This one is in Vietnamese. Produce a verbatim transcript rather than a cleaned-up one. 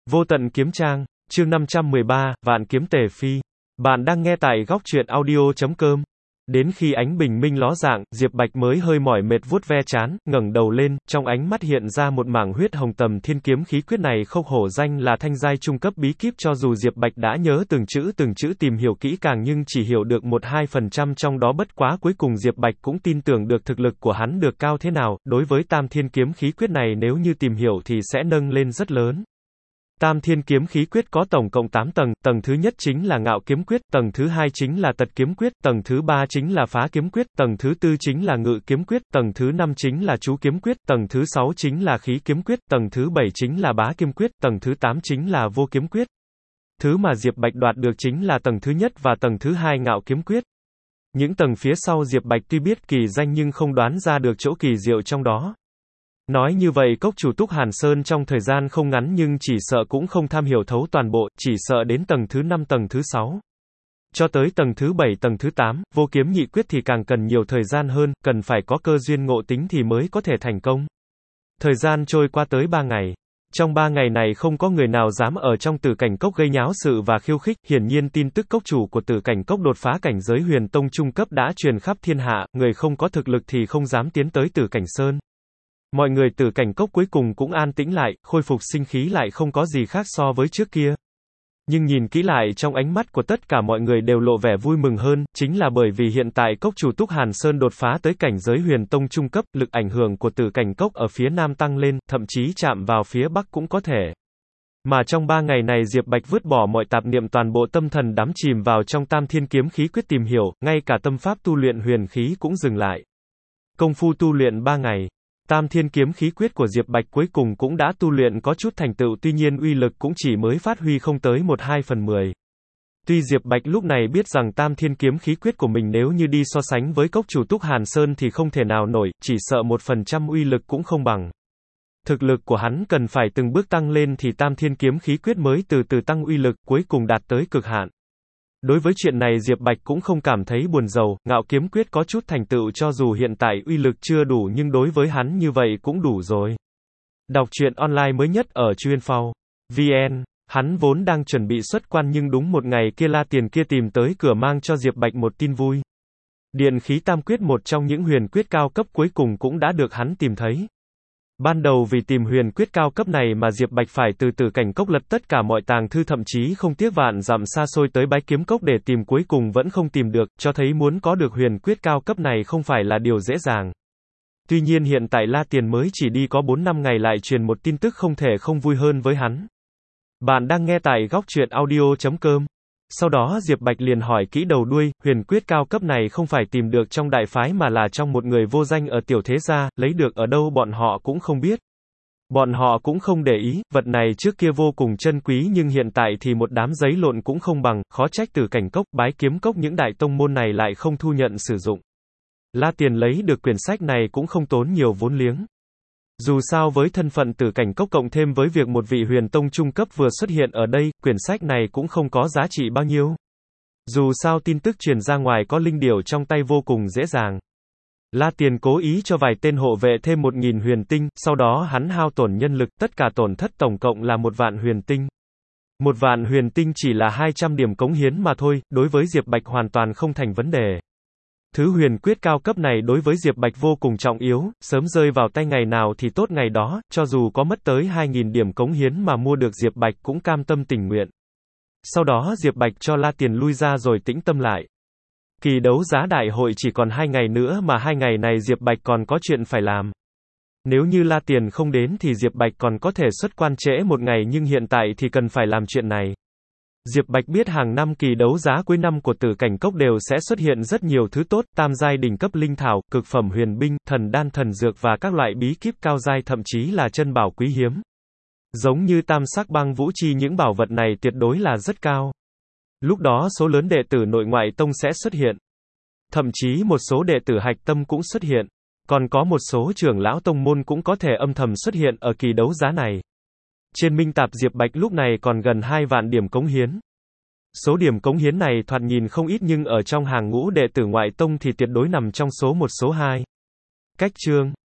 Vô tận kiếm trang, chương năm trăm mười ba, vạn kiếm tề phi. Bạn đang nghe tại góc truyện audio chấm com. Đến khi ánh bình minh ló dạng, Diệp Bạch mới hơi mỏi mệt vuốt ve trán, ngẩng đầu lên, trong ánh mắt hiện ra một mảng huyết hồng. Tầm thiên kiếm khí quyết này không hổ danh là thanh giai trung cấp bí kíp, cho dù Diệp Bạch đã nhớ từng chữ từng chữ tìm hiểu kỹ càng nhưng chỉ hiểu được một hai phần trăm trong đó, bất quá cuối cùng Diệp Bạch cũng tin tưởng được thực lực của hắn được cao thế nào. Đối với tam thiên kiếm khí quyết này nếu như tìm hiểu thì sẽ nâng lên rất lớn. Tam thiên kiếm khí quyết có tổng cộng tám tầng, tầng thứ nhất chính là ngạo kiếm quyết, tầng thứ hai chính là tật kiếm quyết, tầng thứ ba chính là phá kiếm quyết, tầng thứ tư chính là ngự kiếm quyết, tầng thứ năm chính là chú kiếm quyết, tầng thứ sáu chính là khí kiếm quyết, tầng thứ bảy chính là bá kiếm quyết, tầng thứ tám chính là vô kiếm quyết. Thứ mà Diệp Bạch đoạt được chính là tầng thứ nhất và tầng thứ hai ngạo kiếm quyết. Những tầng phía sau Diệp Bạch tuy biết kỳ danh nhưng không đoán ra được chỗ kỳ diệu trong đó. Nói như vậy cốc chủ Túc Hàn Sơn trong thời gian không ngắn nhưng chỉ sợ cũng không tham hiểu thấu toàn bộ, chỉ sợ đến tầng thứ năm tầng thứ sáu. Cho tới tầng thứ bảy tầng thứ tám, vô kiếm nhị quyết thì càng cần nhiều thời gian hơn, cần phải có cơ duyên ngộ tính thì mới có thể thành công. Thời gian trôi qua tới ba ngày. Trong ba ngày này không có người nào dám ở trong Tử Cảnh Cốc gây nháo sự và khiêu khích, hiển nhiên tin tức cốc chủ của Tử Cảnh Cốc đột phá cảnh giới Huyền Tông trung cấp đã truyền khắp thiên hạ, người không có thực lực thì không dám tiến tới Tử Cảnh Sơn. Mọi người Tử Cảnh Cốc cuối cùng cũng an tĩnh lại, khôi phục sinh khí lại không có gì khác so với trước kia. Nhưng nhìn kỹ lại trong ánh mắt của tất cả mọi người đều lộ vẻ vui mừng hơn, chính là bởi vì hiện tại cốc chủ Túc Hàn Sơn đột phá tới cảnh giới Huyền Tông trung cấp, lực ảnh hưởng của Tử Cảnh Cốc ở phía nam tăng lên, thậm chí chạm vào phía bắc cũng có thể. Mà trong ba ngày này Diệp Bạch vứt bỏ mọi tạp niệm, toàn bộ tâm thần đắm chìm vào trong tam thiên kiếm khí quyết tìm hiểu, ngay cả tâm pháp tu luyện huyền khí cũng dừng lại. Công phu tu luyện ba ngày. Tam thiên kiếm khí quyết của Diệp Bạch cuối cùng cũng đã tu luyện có chút thành tựu, tuy nhiên uy lực cũng chỉ mới phát huy không tới một hai phần mười. Tuy Diệp Bạch lúc này biết rằng tam thiên kiếm khí quyết của mình nếu như đi so sánh với cốc chủ Túc Hàn Sơn thì không thể nào nổi, chỉ sợ một phần trăm uy lực cũng không bằng. Thực lực của hắn cần phải từng bước tăng lên thì tam thiên kiếm khí quyết mới từ từ tăng uy lực, cuối cùng đạt tới cực hạn. Đối với chuyện này Diệp Bạch cũng không cảm thấy buồn rầu, ngạo kiếm quyết có chút thành tựu cho dù hiện tại uy lực chưa đủ nhưng đối với hắn như vậy cũng đủ rồi. Đọc truyện online mới nhất ở Chuyên.Phao chấm vn, hắn vốn đang chuẩn bị xuất quan nhưng đúng một ngày kia La Tiền kia tìm tới cửa mang cho Diệp Bạch một tin vui. Điện khí tam quyết, một trong những huyền quyết cao cấp cuối cùng cũng đã được hắn tìm thấy. Ban đầu vì tìm huyền quyết cao cấp này mà Diệp Bạch phải từ Tử Cảnh Cốc lật tất cả mọi tàng thư, thậm chí không tiếc vạn dặm xa xôi tới Bái Kiếm Cốc để tìm, cuối cùng vẫn không tìm được, cho thấy muốn có được huyền quyết cao cấp này không phải là điều dễ dàng. Tuy nhiên hiện tại La Tiền mới chỉ đi có bốn năm ngày lại truyền một tin tức không thể không vui hơn với hắn. Bạn đang nghe tại góc truyện audio chấm com. Sau đó Diệp Bạch liền hỏi kỹ đầu đuôi, huyền quyết cao cấp này không phải tìm được trong đại phái mà là trong một người vô danh ở tiểu thế gia, lấy được ở đâu bọn họ cũng không biết. Bọn họ cũng không để ý, vật này trước kia vô cùng chân quý nhưng hiện tại thì một đám giấy lộn cũng không bằng, khó trách Tử Cảnh Cốc, Bái Kiếm Cốc những đại tông môn này lại không thu nhận sử dụng. La Tiền lấy được quyển sách này cũng không tốn nhiều vốn liếng. Dù sao với thân phận Tử Cảnh Cốc cộng thêm với việc một vị huyền tông trung cấp vừa xuất hiện ở đây, quyển sách này cũng không có giá trị bao nhiêu. Dù sao tin tức truyền ra ngoài có linh điểu trong tay vô cùng dễ dàng. La Tiền cố ý cho vài tên hộ vệ thêm một nghìn huyền tinh, sau đó hắn hao tổn nhân lực, tất cả tổn thất tổng cộng là một vạn huyền tinh. Một vạn huyền tinh chỉ là hai trăm điểm cống hiến mà thôi, đối với Diệp Bạch hoàn toàn không thành vấn đề. Thứ huyền quyết cao cấp này đối với Diệp Bạch vô cùng trọng yếu, sớm rơi vào tay ngày nào thì tốt ngày đó, cho dù có mất tới hai nghìn điểm cống hiến mà mua được Diệp Bạch cũng cam tâm tình nguyện. Sau đó Diệp Bạch cho La Tiền lui ra rồi tĩnh tâm lại. Kỳ đấu giá đại hội chỉ còn hai ngày nữa mà hai ngày này Diệp Bạch còn có chuyện phải làm. Nếu như La Tiền không đến thì Diệp Bạch còn có thể xuất quan trễ một ngày nhưng hiện tại thì cần phải làm chuyện này. Diệp Bạch biết hàng năm kỳ đấu giá cuối năm của Tử Cảnh Cốc đều sẽ xuất hiện rất nhiều thứ tốt, tam giai đỉnh cấp linh thảo, cực phẩm huyền binh, thần đan thần dược và các loại bí kíp cao giai, thậm chí là chân bảo quý hiếm. Giống như tam sắc băng vũ chi, những bảo vật này tuyệt đối là rất cao. Lúc đó số lớn đệ tử nội ngoại tông sẽ xuất hiện. Thậm chí một số đệ tử hạch tâm cũng xuất hiện. Còn có một số trưởng lão tông môn cũng có thể âm thầm xuất hiện ở kỳ đấu giá này. Trên minh tạp Diệp Bạch lúc này còn gần hai vạn điểm cống hiến. Số điểm cống hiến này thoạt nhìn không ít nhưng ở trong hàng ngũ đệ tử ngoại tông thì tuyệt đối nằm trong số một số hai. Cách chương